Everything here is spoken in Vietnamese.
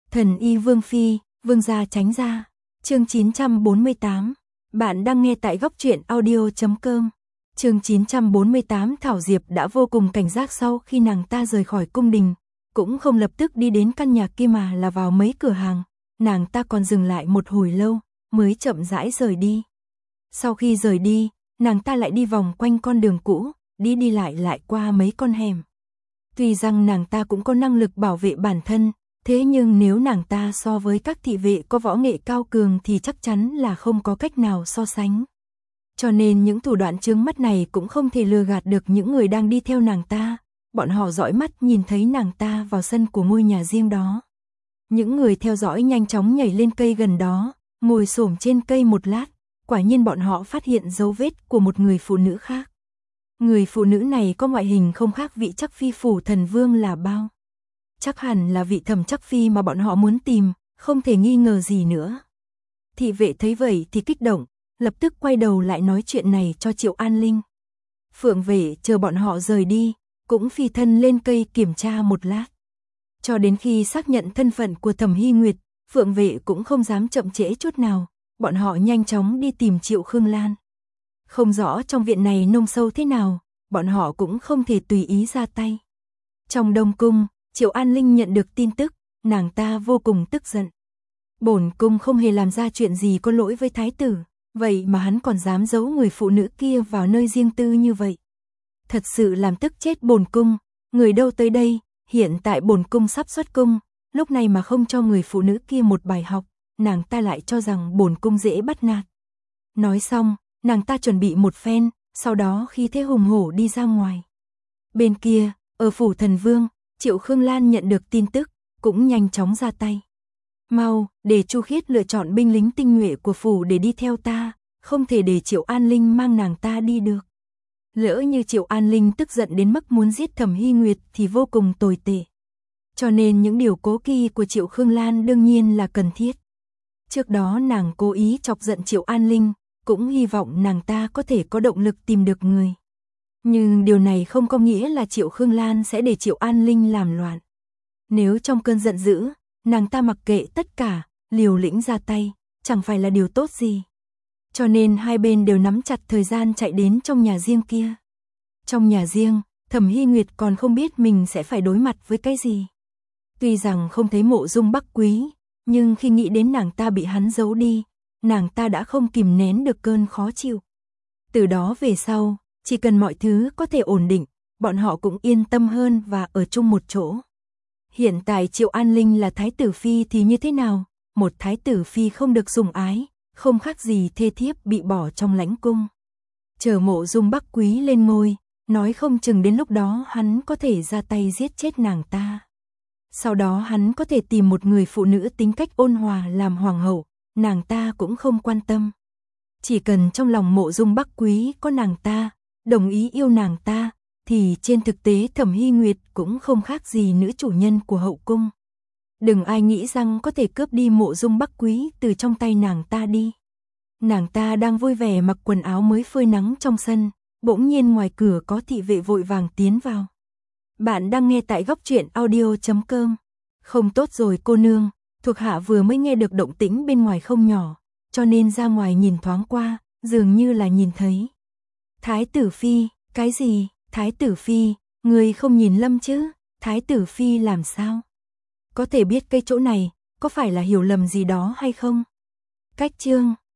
Thần y Vương Phi, Vương gia tránh ra. Chương 948. Bạn đang nghe tại góc truyện audio.com. Chương 948. Thảo Diệp đã vô cùng cảnh giác sau khi nàng ta rời khỏi cung đình, cũng không lập tức đi đến căn nhà kia mà là vào mấy cửa hàng. Nàng ta còn dừng lại một hồi lâu, mới chậm rãi rời đi. Sau khi rời đi, nàng ta lại đi vòng quanh con đường cũ, đi lại qua mấy con hẻm. Tuy rằng nàng ta cũng có năng lực bảo vệ bản thân, thế nhưng nếu nàng ta so với các thị vệ có võ nghệ cao cường thì chắc chắn là không có cách nào so sánh. Cho nên những thủ đoạn chướng mắt này cũng không thể lừa gạt được những người đang đi theo nàng ta. Bọn họ dõi mắt nhìn thấy nàng ta vào sân của ngôi nhà riêng đó. Những người theo dõi nhanh chóng nhảy lên cây gần đó, ngồi xổm trên cây một lát, quả nhiên bọn họ phát hiện dấu vết của một người phụ nữ khác. Người phụ nữ này có ngoại hình không khác vị Trắc Phi phủ thần vương là bao. Chắc hẳn là vị Thẩm Trắc Phi mà bọn họ muốn tìm, không thể nghi ngờ gì nữa. Thị vệ thấy vậy thì kích động, lập tức quay đầu lại nói chuyện này cho Triệu An Linh. Phượng vệ chờ bọn họ rời đi, cũng phi thân lên cây kiểm tra một lát. Cho đến khi xác nhận thân phận của Thẩm Hy Nguyệt, Phượng vệ cũng không dám chậm trễ chút nào, bọn họ nhanh chóng đi tìm Triệu Khương Lan. Không rõ trong viện này nông sâu thế nào, bọn họ cũng không thể tùy ý ra tay. Trong Đông Cung, Triệu An Linh nhận được tin tức, nàng ta vô cùng tức giận. Bổn cung không hề làm ra chuyện gì có lỗi với thái tử, vậy mà hắn còn dám giấu người phụ nữ kia vào nơi riêng tư như vậy. Thật sự làm tức chết bổn cung, người đâu tới đây, hiện tại bổn cung sắp xuất cung, lúc này mà không cho người phụ nữ kia một bài học, nàng ta lại cho rằng bổn cung dễ bắt nạt. Nói xong, nàng ta chuẩn bị một phen, sau đó khí thế hùng hổ đi ra ngoài. Bên kia, ở phủ thần vương, Triệu Khương Lan nhận được tin tức, cũng nhanh chóng ra tay. Mau, để Chu Khiết lựa chọn binh lính tinh nhuệ của phủ để đi theo ta, không thể để Triệu An Linh mang nàng ta đi được. Lỡ như Triệu An Linh tức giận đến mức muốn giết Thẩm Hy Nguyệt thì vô cùng tồi tệ. Cho nên những điều cố kỵ của Triệu Khương Lan đương nhiên là cần thiết. Trước đó nàng cố ý chọc giận Triệu An Linh, cũng hy vọng nàng ta có thể có động lực tìm được người. Nhưng điều này không có nghĩa là Triệu Khương Lan sẽ để Triệu An Linh làm loạn. Nếu trong cơn giận dữ, nàng ta mặc kệ tất cả, liều lĩnh ra tay, chẳng phải là điều tốt gì. Cho nên hai bên đều nắm chặt thời gian chạy đến trong nhà riêng kia. Trong nhà riêng, Thẩm Hy Nguyệt còn không biết mình sẽ phải đối mặt với cái gì. Tuy rằng không thấy Mộ Dung Bắc Quý, nhưng khi nghĩ đến nàng ta bị hắn giấu đi, nàng ta đã không kìm nén được cơn khó chịu. Từ đó về sau, chỉ cần mọi thứ có thể ổn định, bọn họ cũng yên tâm hơn và ở chung một chỗ. Hiện tại Triệu An Linh là thái tử phi thì như thế nào? Một thái tử phi không được sủng ái, không khác gì thê thiếp bị bỏ trong lãnh cung. Chờ Mộ Dung Bắc Quý lên ngôi, nói không chừng đến lúc đó hắn có thể ra tay giết chết nàng ta. Sau đó hắn có thể tìm một người phụ nữ tính cách ôn hòa làm hoàng hậu, nàng ta cũng không quan tâm. Chỉ cần trong lòng Mộ Dung Bắc Quý có nàng ta, đồng ý yêu nàng ta, thì trên thực tế Thẩm Hy Nguyệt cũng không khác gì nữ chủ nhân của hậu cung. Đừng ai nghĩ rằng có thể cướp đi Mộ Dung Bắc Quý từ trong tay nàng ta đi. Nàng ta đang vui vẻ mặc quần áo mới phơi nắng trong sân, bỗng nhiên ngoài cửa có thị vệ vội vàng tiến vào. Bạn đang nghe tại góc truyện audio.com. Không tốt rồi cô nương, thuộc hạ vừa mới nghe được động tĩnh bên ngoài không nhỏ, cho nên ra ngoài nhìn thoáng qua, dường như là nhìn thấy. Thái tử phi, cái gì? Thái tử phi, người không nhìn lầm chứ? Thái tử phi làm sao? Có thể biết cái chỗ này, có phải là hiểu lầm gì đó hay không? Cách chương